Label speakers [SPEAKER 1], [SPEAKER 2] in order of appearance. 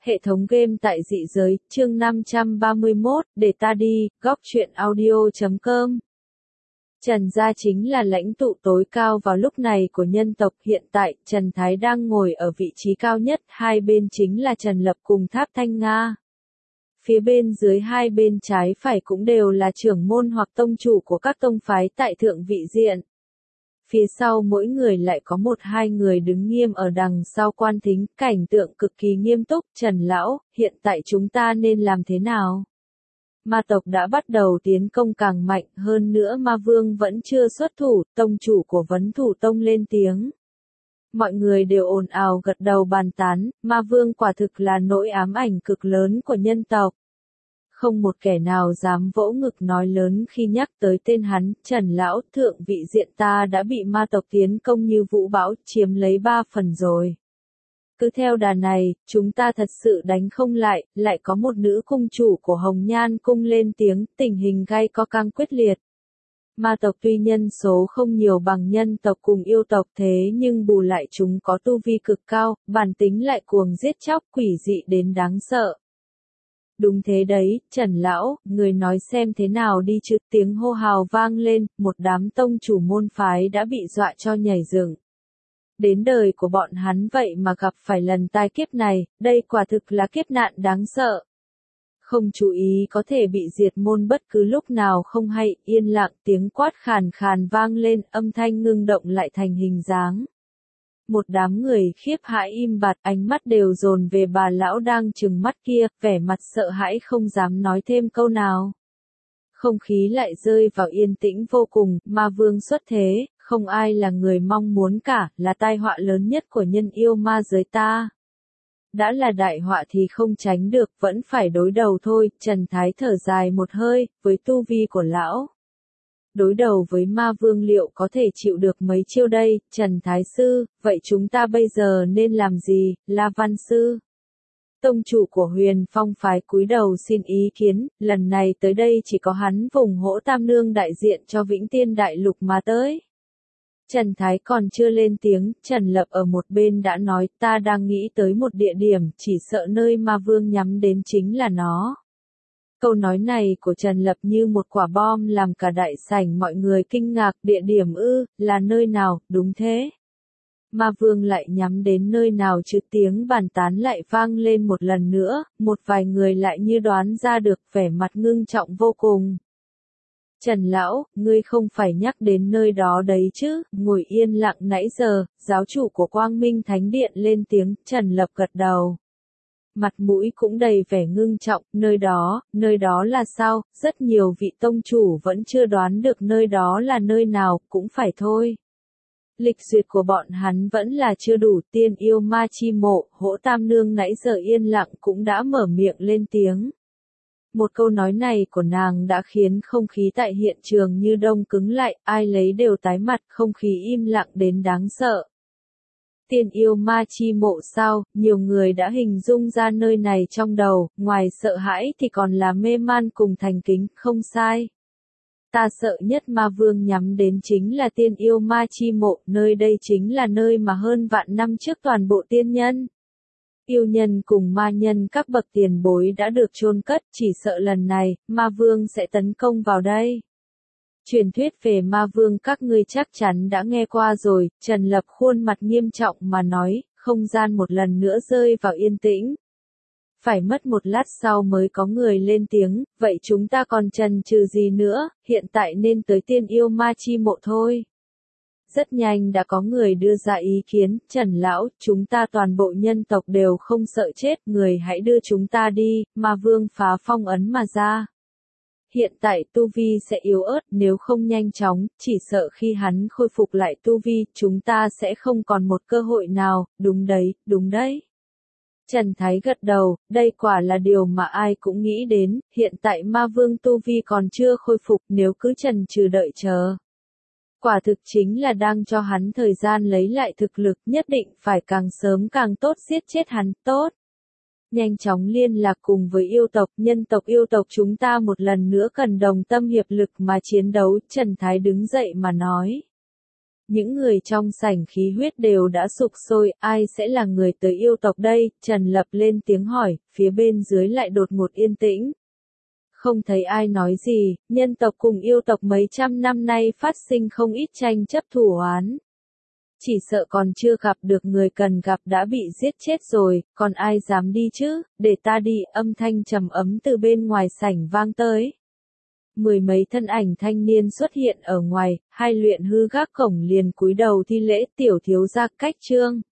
[SPEAKER 1] Hệ thống game tại dị giới, chương 531, để ta đi, góc truyện audio.com. Trần gia chính là lãnh tụ tối cao vào lúc này của nhân tộc. Hiện tại, Trần Thái đang ngồi ở vị trí cao nhất, hai bên chính là Trần Lập cùng Tháp Thanh Nga. Phía bên dưới hai bên trái phải cũng đều là trưởng môn hoặc tông chủ của các tông phái tại thượng vị diện. Phía sau mỗi người lại có một hai người đứng nghiêm ở đằng sau quan thính, cảnh tượng cực kỳ nghiêm túc. Trần Lão, hiện tại chúng ta nên làm thế nào? Ma tộc đã bắt đầu tiến công càng mạnh, hơn nữa Ma Vương vẫn chưa xuất thủ, tông chủ của Vấn Thủ Tông lên tiếng. Mọi người đều ồn ào gật đầu bàn tán, Ma Vương quả thực là nỗi ám ảnh cực lớn của nhân tộc. Không một kẻ nào dám vỗ ngực nói lớn khi nhắc tới tên hắn. Trần Lão, thượng vị diện ta đã bị ma tộc tiến công như vũ bão, chiếm lấy 3 phần rồi. Cứ theo đà này, chúng ta thật sự đánh không lại. Lại có một nữ cung chủ của Hồng Nhan cung lên tiếng, tình hình gay go căng quyết liệt. Ma tộc tuy nhân số không nhiều bằng nhân tộc cùng yêu tộc, thế nhưng bù lại chúng có tu vi cực cao, bản tính lại cuồng giết chóc, quỷ dị đến đáng sợ. Đúng thế đấy, Trần Lão, người nói xem thế nào đi chứ. Tiếng hô hào vang lên, một đám tông chủ môn phái đã bị dọa cho nhảy dựng. Đến đời của bọn hắn vậy mà gặp phải lần tai kiếp này, đây quả thực là kiếp nạn đáng sợ. Không chú ý có thể bị diệt môn bất cứ lúc nào không hay. Yên lặng, tiếng quát khàn khàn vang lên, âm thanh ngưng động lại thành hình dáng. Một đám người khiếp hãi im bặt, ánh mắt đều dồn về bà lão đang trừng mắt kia, vẻ mặt sợ hãi không dám nói thêm câu nào. Không khí lại rơi vào yên tĩnh vô cùng. Ma Vương xuất thế, không ai là người mong muốn cả, là tai họa lớn nhất của nhân yêu ma giới ta. Đã là đại họa thì không tránh được, vẫn phải đối đầu thôi. Trần Thái thở dài một hơi, với tu vi của lão. Đối đầu với Ma Vương liệu có thể chịu được mấy chiêu đây? Trần Thái Sư, vậy chúng ta bây giờ nên làm gì? La Văn Sư, tông chủ của Huyền Phong phái cúi đầu xin ý kiến. Lần này tới đây chỉ có hắn vùng Hỗ Tam Nương đại diện cho Vĩnh Tiên Đại Lục mà tới. Trần Thái còn chưa lên tiếng, Trần Lập ở một bên đã nói, ta đang nghĩ tới một địa điểm, chỉ sợ nơi Ma Vương nhắm đến chính là nó. Câu nói này của Trần Lập như một quả bom làm cả đại sảnh mọi người kinh ngạc. Địa điểm ư, là nơi nào? Đúng thế. Ma Vương lại nhắm đến nơi nào chứ? Tiếng bàn tán lại vang lên một lần nữa, một vài người lại như đoán ra được, vẻ mặt ngưng trọng vô cùng. Trần Lão, ngươi không phải nhắc đến nơi đó đấy chứ? Ngồi yên lặng nãy giờ, giáo chủ của Quang Minh Thánh Điện lên tiếng. Trần Lập gật đầu. Mặt mũi cũng đầy vẻ ngưng trọng. Nơi đó là sao? Rất nhiều vị tông chủ vẫn chưa đoán được nơi đó là nơi nào, cũng phải thôi. Lịch duyệt của bọn hắn vẫn là chưa đủ. Tiên yêu ma chi mộ, Hỗ Tam Nương nãy giờ yên lặng cũng đã mở miệng lên tiếng. Một câu nói này của nàng đã khiến không khí tại hiện trường như đông cứng lại, ai lấy đều tái mặt, không khí im lặng đến đáng sợ. Tiên yêu ma chi mộ sao? Nhiều người đã hình dung ra nơi này trong đầu, ngoài sợ hãi thì còn là mê man cùng thành kính. Không sai. Ta sợ nhất Ma Vương nhắm đến chính là tiên yêu ma chi mộ, nơi đây chính là nơi mà hơn vạn năm trước toàn bộ tiên nhân, yêu nhân cùng ma nhân các bậc tiền bối đã được chôn cất. Chỉ sợ lần này, Ma Vương sẽ tấn công vào đây. Truyền thuyết về Ma Vương các ngươi chắc chắn đã nghe qua rồi. Trần Lập khuôn mặt nghiêm trọng mà nói, không gian một lần nữa rơi vào yên tĩnh. Phải mất một lát sau mới có người lên tiếng, vậy chúng ta còn chần chừ gì nữa, hiện tại nên tới tiên yêu ma chi mộ thôi. Rất nhanh đã có người đưa ra ý kiến, Trần Lão, chúng ta toàn bộ nhân tộc đều không sợ chết, người hãy đưa chúng ta đi. Ma Vương phá phong ấn mà ra. Hiện tại tu vi sẽ yếu ớt, nếu không nhanh chóng, chỉ sợ khi hắn khôi phục lại tu vi, chúng ta sẽ không còn một cơ hội nào. Đúng đấy. Trần Thái gật đầu, đây quả là điều mà ai cũng nghĩ đến. Hiện tại Ma Vương tu vi còn chưa khôi phục, nếu cứ chần chừ đợi chờ, quả thực chính là đang cho hắn thời gian lấy lại thực lực. Nhất định phải càng sớm càng tốt giết chết hắn. Tốt. Nhanh chóng liên lạc cùng với yêu tộc, nhân tộc yêu tộc chúng ta một lần nữa cần đồng tâm hiệp lực mà chiến đấu. Trần Thái đứng dậy mà nói. Những người trong sảnh khí huyết đều đã sục sôi, ai sẽ là người tới yêu tộc đây? Trần Lập lên tiếng hỏi, phía bên dưới lại đột ngột yên tĩnh. Không thấy ai nói gì, nhân tộc cùng yêu tộc mấy trăm năm nay phát sinh không ít tranh chấp thù oán. Chỉ sợ còn chưa gặp được người cần gặp đã bị giết chết rồi, còn ai dám đi chứ, để ta đi, âm thanh trầm ấm từ bên ngoài sảnh vang tới. Mười mấy thân ảnh thanh niên xuất hiện ở ngoài, hai luyện hư gác cổng liền cúi đầu thi lễ tiểu thiếu gia Cách Trương.